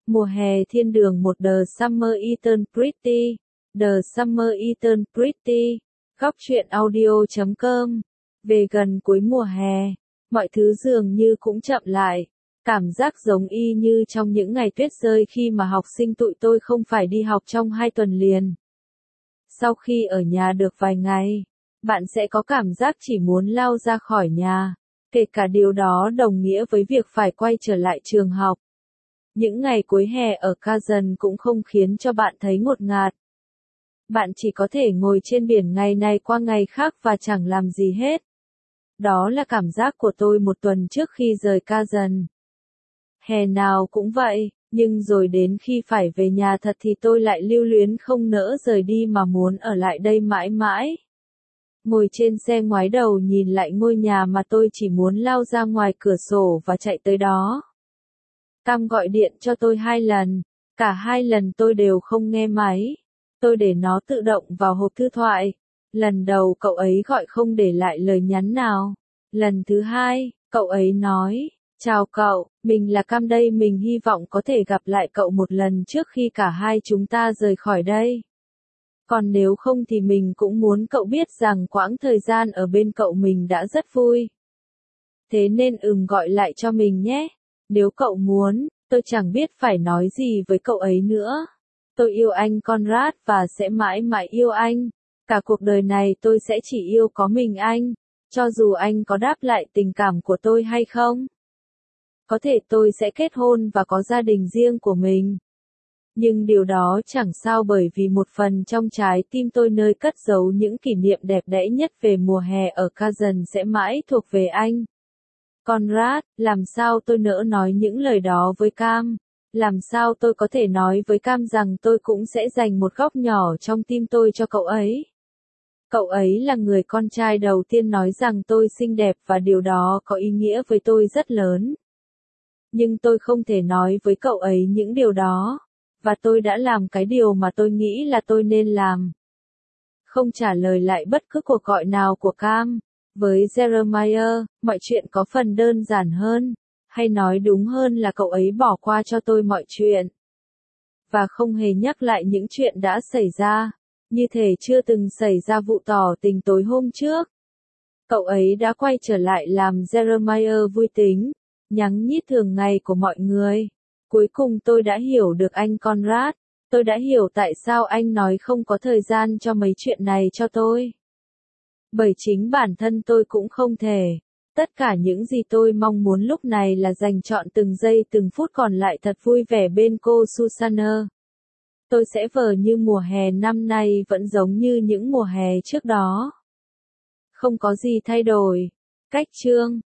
Mùa hè thiên đường một The Summer Eternal Pretty. The Summer Eternal Pretty. Góc truyện audio.com. Về gần cuối mùa hè, mọi thứ dường như cũng chậm lại. Cảm giác giống y như trong những ngày tuyết rơi khi mà học sinh tụi tôi không phải đi học trong 2 tuần liền. Sau khi ở nhà được vài ngày, bạn sẽ có cảm giác chỉ muốn lao ra khỏi nhà, kể cả điều đó đồng nghĩa với việc phải quay trở lại trường học. Những ngày cuối hè ở Kazan cũng không khiến cho bạn thấy ngột ngạt. Bạn chỉ có thể ngồi trên biển ngày này qua ngày khác và chẳng làm gì hết. Đó là cảm giác của tôi một tuần trước khi rời Kazan. Hè nào cũng vậy, nhưng rồi đến khi phải về nhà thật thì tôi lại lưu luyến không nỡ rời đi mà muốn ở lại đây mãi mãi. Ngồi trên xe ngoái đầu nhìn lại ngôi nhà mà tôi chỉ muốn lao ra ngoài cửa sổ và chạy tới đó. Cam gọi điện cho tôi 2 lần, cả 2 lần tôi đều không nghe máy. Tôi để nó tự động vào hộp thư thoại. Lần đầu cậu ấy gọi không để lại lời nhắn nào. Lần thứ 2, cậu ấy nói, chào cậu, mình là Cam đây, mình hy vọng có thể gặp lại cậu một lần trước khi cả hai chúng ta rời khỏi đây. Còn nếu không thì mình cũng muốn cậu biết rằng quãng thời gian ở bên cậu mình đã rất vui. Thế nên gọi lại cho mình nhé. Nếu cậu muốn, tôi chẳng biết phải nói gì với cậu ấy nữa. Tôi yêu anh Conrad và sẽ mãi mãi yêu anh. Cả cuộc đời này tôi sẽ chỉ yêu có mình anh, cho dù anh có đáp lại tình cảm của tôi hay không. Có thể tôi sẽ kết hôn và có gia đình riêng của mình. Nhưng điều đó chẳng sao, bởi vì một phần trong trái tim tôi nơi cất giấu những kỷ niệm đẹp đẽ nhất về mùa hè ở Kazan sẽ mãi thuộc về anh. Conrad, làm sao tôi nỡ nói những lời đó với Cam? Làm sao tôi có thể nói với Cam rằng tôi cũng sẽ dành một góc nhỏ trong tim tôi cho cậu ấy? Cậu ấy là người con trai đầu tiên nói rằng tôi xinh đẹp và điều đó có ý nghĩa với tôi rất lớn. Nhưng tôi không thể nói với cậu ấy những điều đó, và tôi đã làm cái điều mà tôi nghĩ là tôi nên làm. Không trả lời lại bất cứ cuộc gọi nào của Cam. Với Jeremiah, mọi chuyện có phần đơn giản hơn, hay nói đúng hơn là cậu ấy bỏ qua cho tôi mọi chuyện. Và không hề nhắc lại những chuyện đã xảy ra, như thể chưa từng xảy ra vụ tỏ tình tối hôm trước. Cậu ấy đã quay trở lại làm Jeremiah vui tính, nhắn nhít thường ngày của mọi người. Cuối cùng tôi đã hiểu được anh Conrad, tôi đã hiểu tại sao anh nói không có thời gian cho mấy chuyện này cho tôi. Bởi chính bản thân tôi cũng không thể. Tất cả những gì tôi mong muốn lúc này là dành trọn từng giây từng phút còn lại thật vui vẻ bên cô Susanna. Tôi sẽ vờ như mùa hè năm nay vẫn giống như những mùa hè trước đó. Không có gì thay đổi. Cách chương